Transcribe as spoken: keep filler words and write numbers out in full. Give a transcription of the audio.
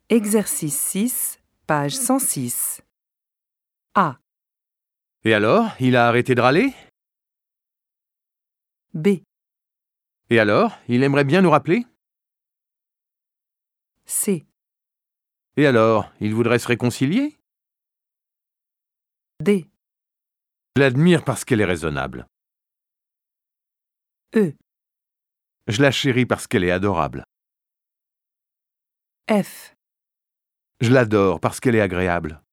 Exercice six, page cent six. A. Et alors, il a arrêté de râler? B. Et alors, il aimerait bien nous rappeler? C. Et alors, il voudrait se réconcilier? D. Je l'admire parce qu'elle est raisonnable. E. Je la chéris parce qu'elle est adorable. F. Je l'adore parce qu'elle est agréable.